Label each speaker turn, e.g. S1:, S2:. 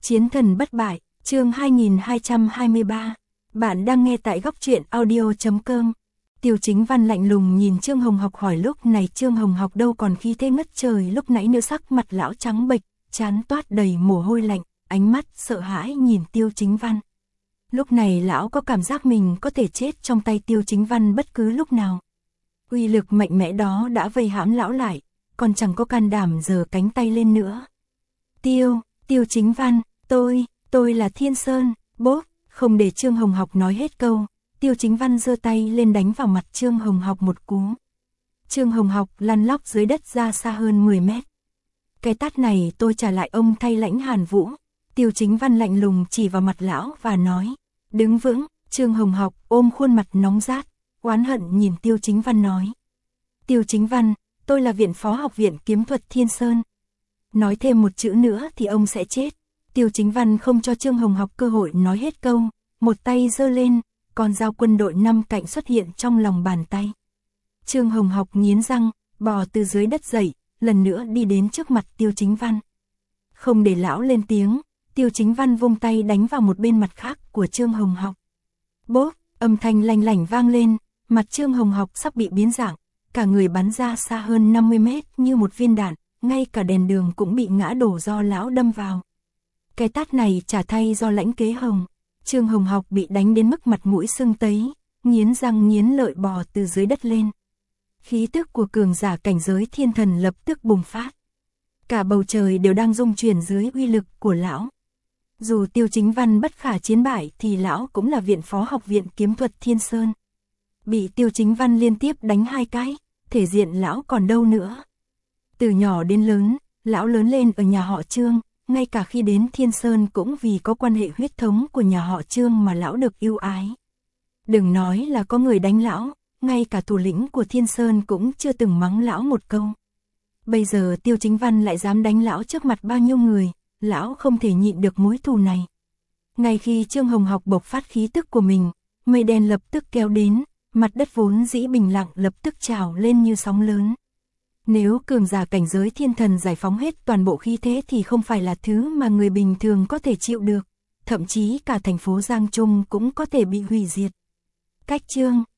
S1: Chiến thần bất bại, chương 2223. Bạn đang nghe tại góc truyện audio.com. Tiêu Chính Văn lạnh lùng nhìn Trương Hồng Học hỏi lúc này Trương Hồng Học đâu còn khí thế ngất trời lúc nãy nữa, sắc mặt lão trắng bệch, trán toát đầy mồ hôi lạnh, ánh mắt sợ hãi nhìn Tiêu Chính Văn. Lúc này lão có cảm giác mình có thể chết trong tay Tiêu Chính Văn bất cứ lúc nào. Uy lực mạnh mẽ đó đã vây hãm lão lại, còn chẳng có can đảm giơ cánh tay lên nữa. Tiêu Chính Văn, tôi là Thiên Sơn, bốp, không để Trương Hồng Học nói hết câu, Tiêu Chính Văn giơ tay lên đánh vào mặt Trương Hồng Học một cú. Trương Hồng Học lăn lóc dưới đất ra xa hơn 10 mét. Cái tát này tôi trả lại ông thay Lãnh Hàn Vũ. Tiêu Chính Văn lạnh lùng chỉ vào mặt lão và nói, đứng vững. Trương Hồng Học ôm khuôn mặt nóng rát, oán hận nhìn Tiêu Chính Văn nói. Tiêu Chính Văn, tôi là viện phó học viện kiếm thuật Thiên Sơn. Nói thêm một chữ nữa thì ông sẽ chết. Tiêu Chính Văn không cho Trương Hồng Học cơ hội nói hết câu, một tay giơ lên, con dao quân đội 5 cạnh xuất hiện trong lòng bàn tay. Trương Hồng Học nghiến răng, bò từ dưới đất dậy, lần nữa đi đến trước mặt Tiêu Chính Văn. Không để lão lên tiếng, Tiêu Chính Văn vung tay đánh vào một bên mặt khác của Trương Hồng Học. Bốp, âm thanh lanh lảnh vang lên, mặt Trương Hồng Học sắp bị biến dạng, cả người bắn ra xa hơn 50 mét như một viên đạn, ngay cả đèn đường cũng bị ngã đổ do lão đâm vào. Cái tát này trả thay do Lãnh Kế Hồng. Trương Hồng Học bị đánh đến mức mặt mũi sưng tấy, nghiến răng nghiến lợi bò từ dưới đất lên. Khí tức của cường giả cảnh giới thiên thần lập tức bùng phát. Cả bầu trời đều đang rung chuyển dưới uy lực của lão. Dù Tiêu Chính Văn bất khả chiến bại thì lão cũng là viện phó học viện kiếm thuật Thiên Sơn. Bị Tiêu Chính Văn liên tiếp đánh 2 cái, thể diện lão còn đâu nữa. Từ nhỏ đến lớn, lão lớn lên ở nhà họ Trương, ngay cả khi đến Thiên Sơn cũng vì có quan hệ huyết thống của nhà họ Trương mà lão được ưu ái. Đừng nói là có người đánh lão, ngay cả thủ lĩnh của Thiên Sơn cũng chưa từng mắng lão một câu. Bây giờ Tiêu Chính Văn lại dám đánh lão trước mặt bao nhiêu người, lão không thể nhịn được mối thù này. Ngay khi Trương Hồng Học bộc phát khí tức của mình, mây đen lập tức kéo đến, mặt đất vốn dĩ bình lặng lập tức trào lên như sóng lớn. Nếu cường giả cảnh giới thiên thần giải phóng hết toàn bộ khí thế thì không phải là thứ mà người bình thường có thể chịu được, thậm chí cả thành phố Giang Trung cũng có thể bị hủy diệt. Cách Trương